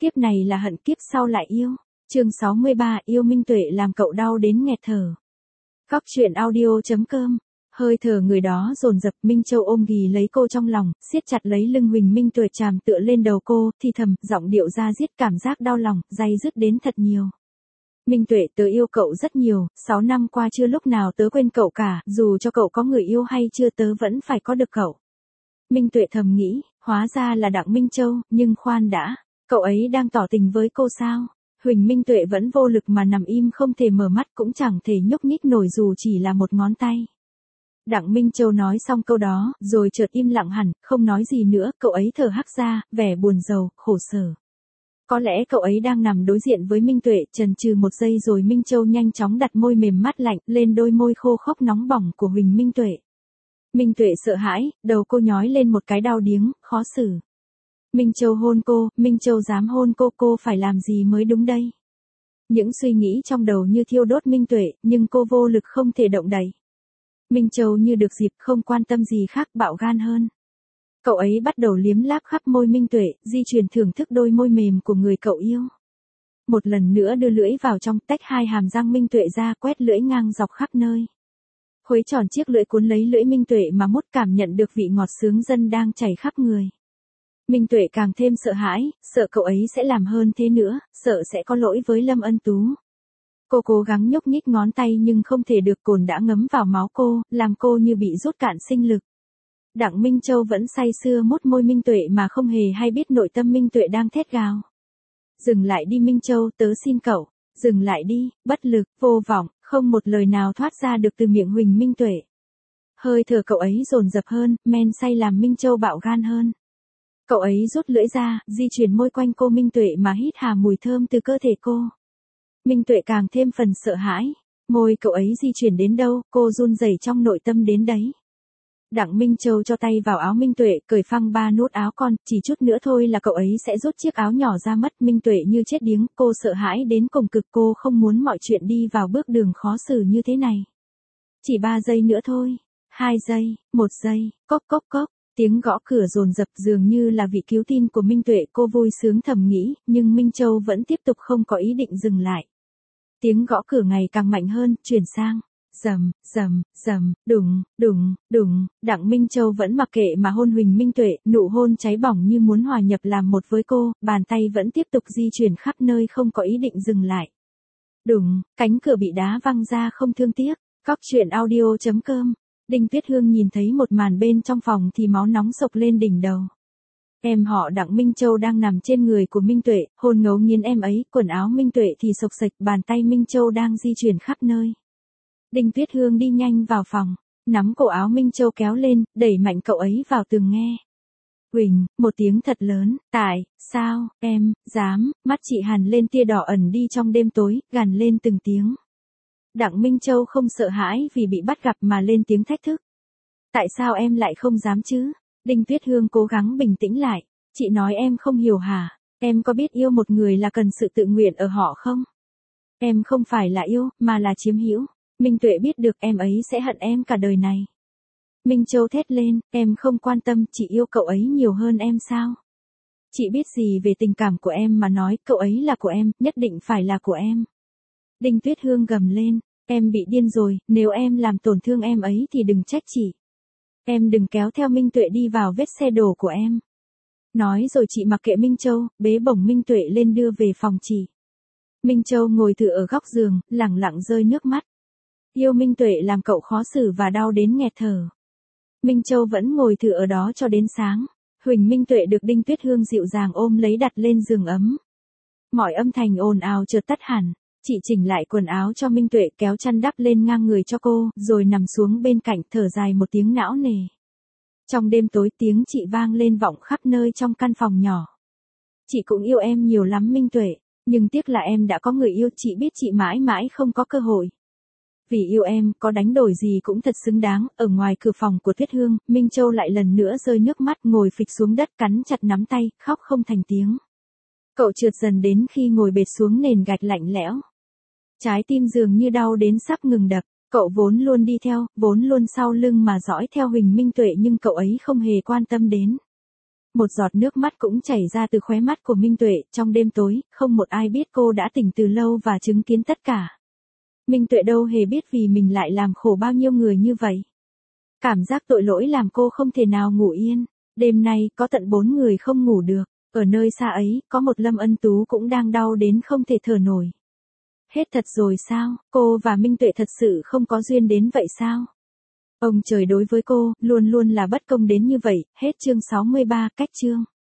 Kiếp này là hận, kiếp sau lại yêu. Chương 63, yêu Minh Tuệ làm cậu đau đến nghẹt thở. Góc truyện audio.com. Hơi thở người đó dồn dập, Minh Châu ôm ghì lấy cô trong lòng, siết chặt lấy lưng Huỳnh Minh Tuệ tràm tựa lên đầu cô, thì thầm, giọng điệu ra diết cảm giác đau lòng, day dứt đến thật nhiều. Minh Tuệ, tớ yêu cậu rất nhiều, 6 năm qua chưa lúc nào tớ quên cậu cả, dù cho cậu có người yêu hay chưa tớ vẫn phải có được cậu. Minh Tuệ thầm nghĩ, hóa ra là Đặng Minh Châu, nhưng khoan đã, cậu ấy đang tỏ tình với cô sao? Huỳnh Minh Tuệ vẫn vô lực mà nằm im, không thể mở mắt cũng chẳng thể nhúc nhích nổi dù chỉ là một ngón tay. Đặng Minh Châu nói xong câu đó, rồi chợt im lặng hẳn, không nói gì nữa, cậu ấy thở hắt ra, vẻ buồn rầu, khổ sở. Có lẽ cậu ấy đang nằm đối diện với Minh Tuệ, chần chừ một giây rồi Minh Châu nhanh chóng đặt môi mềm mát lạnh lên đôi môi khô khốc nóng bỏng của Huỳnh Minh Tuệ. Minh Tuệ sợ hãi, đầu cô nhói lên một cái đau điếng, khó xử. Minh Châu hôn cô, Minh Châu dám hôn cô phải làm gì mới đúng đây? Những suy nghĩ trong đầu như thiêu đốt Minh Tuệ, nhưng cô vô lực không thể động đậy. Minh Châu như được dịp, không quan tâm gì khác, bạo gan hơn. Cậu ấy bắt đầu liếm láp khắp môi Minh Tuệ, di chuyển thưởng thức đôi môi mềm của người cậu yêu. Một lần nữa đưa lưỡi vào trong, tách hai hàm răng Minh Tuệ ra, quét lưỡi ngang dọc khắp nơi. Khuấy tròn chiếc lưỡi cuốn lấy lưỡi Minh Tuệ mà mút, cảm nhận được vị ngọt sướng dân đang chảy khắp người. Minh Tuệ càng thêm sợ hãi, sợ cậu ấy sẽ làm hơn thế nữa, sợ sẽ có lỗi với Lâm Ân Tú. Cô cố gắng nhúc nhích ngón tay nhưng không thể được, cồn đã ngấm vào máu cô, làm cô như bị rút cạn sinh lực. Đặng Minh Châu vẫn say sưa mút môi Minh Tuệ mà không hề hay biết nội tâm Minh Tuệ đang thét gào. Dừng lại đi Minh Châu, tớ xin cậu, dừng lại đi, bất lực, vô vọng, không một lời nào thoát ra được từ miệng Huỳnh Minh Tuệ. Hơi thở cậu ấy dồn dập hơn, men say làm Minh Châu bạo gan hơn. Cậu ấy rút lưỡi ra, di chuyển môi quanh cô Minh Tuệ mà hít hà mùi thơm từ cơ thể cô. Minh Tuệ càng thêm phần sợ hãi, môi cậu ấy di chuyển đến đâu, cô run rẩy trong nội tâm đến đấy. Đặng Minh Châu cho tay vào áo Minh Tuệ, cởi phăng ba nút áo con, chỉ chút nữa thôi là cậu ấy sẽ rút chiếc áo nhỏ ra mất. Minh Tuệ như chết điếng, cô sợ hãi đến cùng cực, cô không muốn mọi chuyện đi vào bước đường khó xử như thế này. Chỉ 3 giây nữa thôi, 2 giây, 1 giây, cốc cốc cốc. Tiếng gõ cửa dồn dập dường như là vị cứu tin của Minh Tuệ, cô vui sướng thầm nghĩ, nhưng Minh Châu vẫn tiếp tục không có ý định dừng lại. Tiếng gõ cửa ngày càng mạnh hơn, chuyển sang rầm, rầm, rầm, đùng, đùng, đùng. Đặng Minh Châu vẫn mặc kệ mà hôn Huỳnh Minh Tuệ, nụ hôn cháy bỏng như muốn hòa nhập làm một với cô, bàn tay vẫn tiếp tục di chuyển khắp nơi không có ý định dừng lại. Đùng, cánh cửa bị đá văng ra không thương tiếc. Góc truyện audio.com. Đinh Tuyết Hương nhìn thấy một màn bên trong phòng thì máu nóng sộc lên đỉnh đầu. Em họ Đặng Minh Châu đang nằm trên người của Minh Tuệ, hôn ngấu nghiến em ấy, quần áo Minh Tuệ thì xộc xệch, bàn tay Minh Châu đang di chuyển khắp nơi. Đinh Tuyết Hương đi nhanh vào phòng, nắm cổ áo Minh Châu kéo lên, đẩy mạnh cậu ấy vào tường nghe. Huỳnh, một tiếng thật lớn, tại sao em dám? Mắt chị hằn lên tia đỏ ẩn đi trong đêm tối, gằn lên từng tiếng. Đặng Minh Châu không sợ hãi vì bị bắt gặp mà lên tiếng thách thức. Tại sao em lại không dám chứ? Đinh Tuyết Hương cố gắng bình tĩnh lại. Chị nói em không hiểu hả? Em có biết yêu một người là cần sự tự nguyện ở họ không? Em không phải là yêu, mà là chiếm hữu. Minh Tuệ biết được em ấy sẽ hận em cả đời này. Minh Châu thét lên, em không quan tâm, chị yêu cậu ấy nhiều hơn em sao? Chị biết gì về tình cảm của em mà nói, cậu ấy là của em, nhất định phải là của em. Đinh Tuyết Hương gầm lên, em bị điên rồi, nếu em làm tổn thương em ấy thì đừng trách chị. Em đừng kéo theo Minh Tuệ đi vào vết xe đổ của em. Nói rồi chị mặc kệ Minh Châu, bế bổng Minh Tuệ lên đưa về phòng chị. Minh Châu ngồi thử ở góc giường, lẳng lặng rơi nước mắt. Yêu Minh Tuệ làm cậu khó xử và đau đến nghẹt thở. Minh Châu vẫn ngồi thử ở đó cho đến sáng. Huỳnh Minh Tuệ được Đinh Tuyết Hương dịu dàng ôm lấy đặt lên giường ấm. Mọi âm thanh ồn ào chợt tắt hẳn. Chị chỉnh lại quần áo cho Minh Tuệ, kéo chăn đắp lên ngang người cho cô, rồi nằm xuống bên cạnh, thở dài một tiếng não nề. Trong đêm tối, tiếng chị vang lên vọng khắp nơi trong căn phòng nhỏ. Chị cũng yêu em nhiều lắm Minh Tuệ, nhưng tiếc là em đã có người yêu, chị biết chị mãi mãi không có cơ hội. Vì yêu em, có đánh đổi gì cũng thật xứng đáng. Ở ngoài cửa phòng của Tuyết Hương, Minh Châu lại lần nữa rơi nước mắt, ngồi phịch xuống đất, cắn chặt nắm tay, khóc không thành tiếng. Cậu trượt dần đến khi ngồi bệt xuống nền gạch lạnh lẽo. Trái tim dường như đau đến sắp ngừng đập, cậu vốn luôn đi theo, vốn luôn sau lưng mà dõi theo Huỳnh Minh Tuệ nhưng cậu ấy không hề quan tâm đến. Một giọt nước mắt cũng chảy ra từ khóe mắt của Minh Tuệ, trong đêm tối, không một ai biết cô đã tỉnh từ lâu và chứng kiến tất cả. Minh Tuệ đâu hề biết vì mình lại làm khổ bao nhiêu người như vậy. Cảm giác tội lỗi làm cô không thể nào ngủ yên. Đêm nay, có tận 4 người không ngủ được. Ở nơi xa ấy, có một Lâm Ân Tú cũng đang đau đến không thể thở nổi. Hết thật rồi sao? Cô và Minh Tuệ thật sự không có duyên đến vậy sao? Ông trời đối với cô, luôn luôn là bất công đến như vậy. Hết chương 63, cách chương.